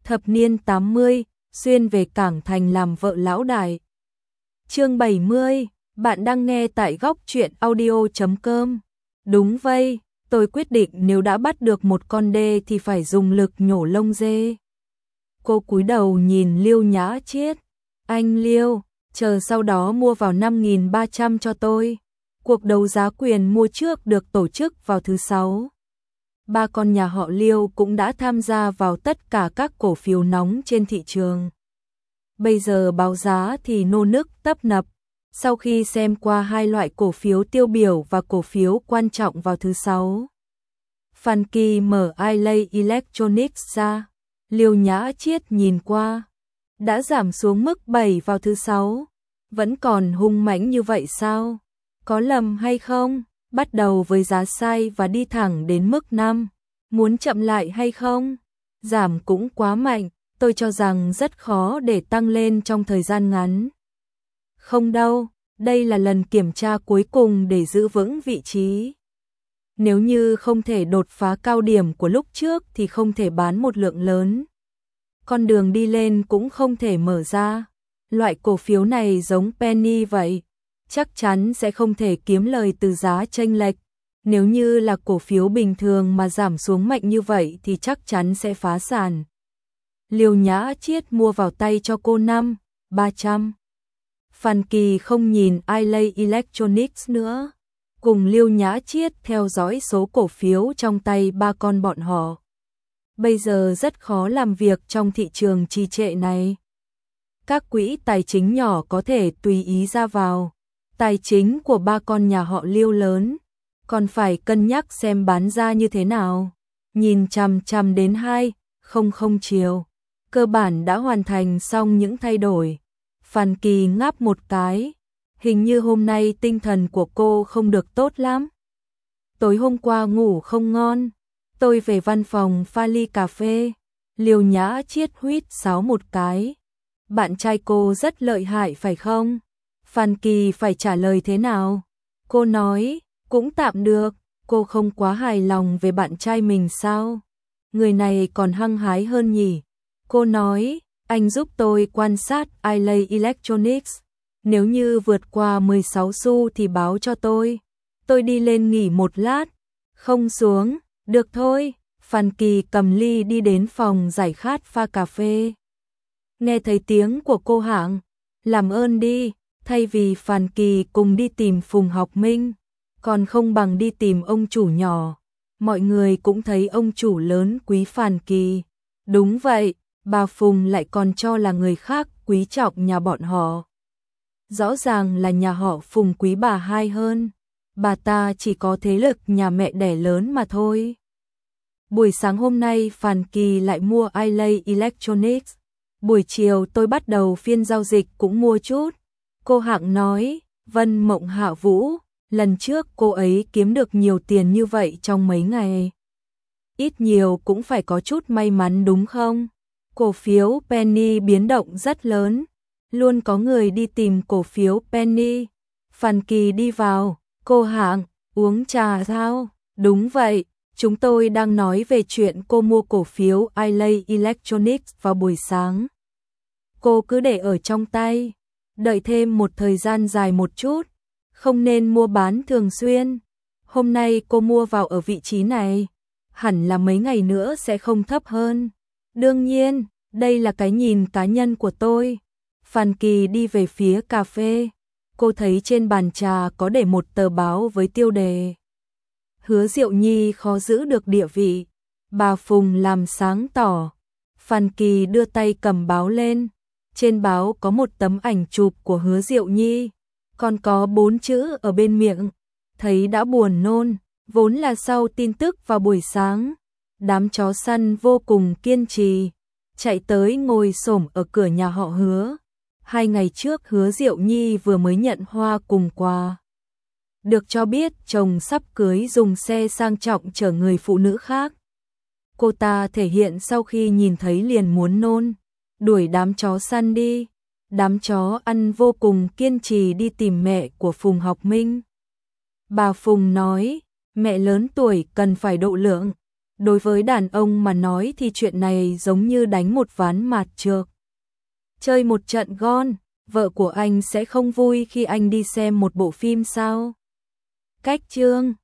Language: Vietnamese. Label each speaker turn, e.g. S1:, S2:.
S1: thập niên 80, xuyên về Cảng Thành làm vợ lão đại. Chương 70, bạn đang nghe tại góc truyện audio.com. Đúng vậy, tôi quyết định nếu đã bắt được một con dê thì phải dùng lực nhổ lông dê. Cô cúi đầu nhìn Liêu Nhã Chiết. Anh Liêu, chờ sau đó mua vào 5.300 cho tôi. Cuộc đấu giá quyền mua trước được tổ chức vào thứ 6. Ba con nhà họ Liêu cũng đã tham gia vào tất cả các cổ phiếu nóng trên thị trường. Bây giờ báo giá thì nô nức tấp nập. Sau khi xem qua hai loại cổ phiếu tiêu biểu và cổ phiếu quan trọng vào thứ 6, Phan Kỳ mở Ilay Electronics ra. Liêu Nhã Chiết nhìn qua. Đã giảm xuống mức 7 vào thứ 6. Vẫn còn hung mãnh như vậy sao? Có lầm hay không? Bắt đầu với giá sai và đi thẳng đến mức 5. Muốn chậm lại hay không? Giảm cũng quá mạnh, tôi cho rằng rất khó để tăng lên trong thời gian ngắn. Không đâu, đây là lần kiểm tra cuối cùng để giữ vững vị trí. Nếu như không thể đột phá cao điểm của lúc trước thì không thể bán một lượng lớn. Con đường đi lên cũng không thể mở ra. Loại cổ phiếu này giống penny vậy, chắc chắn sẽ không thể kiếm lời từ giá chênh lệch. Nếu như là cổ phiếu bình thường mà giảm xuống mạnh như vậy thì chắc chắn sẽ phá sản. Liêu Nhã Chiết mua vào tay cho cô 5.300. Phan Kỳ không nhìn Ilay Electronics nữa, cùng Liêu Nhã Chiết theo dõi số cổ phiếu trong tay ba con bọn họ. Bây giờ rất khó làm việc trong thị trường trì trệ này. Các quỹ tài chính nhỏ có thể tùy ý ra vào. Tài chính của ba con nhà họ Liêu lớn, còn phải cân nhắc xem bán ra như thế nào. Nhìn chằm chằm đến 2:00 chiều, cơ bản đã hoàn thành xong những thay đổi. Phan Kỳ ngáp một cái, hình như hôm nay tinh thần của cô không được tốt lắm. Tối hôm qua ngủ không ngon, tôi về văn phòng pha ly cà phê. Liêu Nhã Chiết huýt sáo một cái. Bạn trai cô rất lợi hại phải không? Phan Kỳ phải trả lời thế nào? Cô nói, cũng tạm được. Cô không quá hài lòng về bạn trai mình sao? Người này còn hăng hái hơn nhỉ? Cô nói, anh giúp tôi quan sát Ilay Electronics. Nếu như vượt qua 16 xu thì báo cho tôi. Tôi đi lên nghỉ một lát. Không xuống, được thôi. Phan Kỳ cầm ly đi đến phòng giải khát pha cà phê. Nghe thấy tiếng của cô Hạng, làm ơn đi. Thay vì Phan Kỳ cùng đi tìm Phùng Học Minh, còn không bằng đi tìm ông chủ nhỏ. Mọi người cũng thấy ông chủ lớn quý Phan Kỳ. Đúng vậy, bà Phùng lại còn cho là người khác quý trọng nhà bọn họ. Rõ ràng là nhà họ Phùng quý bà hai hơn. Bà ta chỉ có thế lực nhà mẹ đẻ lớn mà thôi. Buổi sáng hôm nay Phan Kỳ lại mua Ilay Electronics. Buổi chiều tôi bắt đầu phiên giao dịch cũng mua chút. Cô Hạng nói, Vân Mộng Hạ Vũ, lần trước cô ấy kiếm được nhiều tiền như vậy trong mấy ngày. Ít nhiều cũng phải có chút may mắn đúng không? Cổ phiếu penny biến động rất lớn, luôn có người đi tìm cổ phiếu penny. Phan Kỳ đi vào, cô Hạng, uống trà sao? Đúng vậy, chúng tôi đang nói về chuyện cô mua cổ phiếu Ilay Electronics vào buổi sáng. Cô cứ để ở trong tay. Đợi thêm một thời gian dài một chút, không nên mua bán thường xuyên. Hôm nay cô mua vào ở vị trí này, hẳn là mấy ngày nữa sẽ không thấp hơn. Đương nhiên, đây là cái nhìn cá nhân của tôi. Phan Kỳ đi về phía cà phê. Cô thấy trên bàn trà có để một tờ báo với tiêu đề Hứa Diệu Nhi khó giữ được địa vị. Bà Phùng làm sáng tỏ. Phan Kỳ đưa tay cầm báo lên. Trên báo có một tấm ảnh chụp của Hứa Diệu Nhi, còn có 4 chữ ở bên miệng. Thấy đã buồn nôn, vốn là sau tin tức vào buổi sáng. Đám chó săn vô cùng kiên trì, chạy tới ngồi xổm ở cửa nhà họ Hứa. 2 ngày trước Hứa Diệu Nhi vừa mới nhận hoa cùng quà. Được cho biết chồng sắp cưới dùng xe sang trọng chở người phụ nữ khác. Cô ta thể hiện sau khi nhìn thấy liền muốn nôn. Đuổi đám chó săn đi. Đám chó ăn vô cùng kiên trì đi tìm mẹ của Phùng Học Minh. Bà Phùng nói, mẹ lớn tuổi cần phải độ lượng. đối với đàn ông mà nói thì chuyện này giống như đánh một ván mạt trược. Chơi một trận gon, vợ của anh sẽ không vui khi anh đi xem một bộ phim sao? Cách chương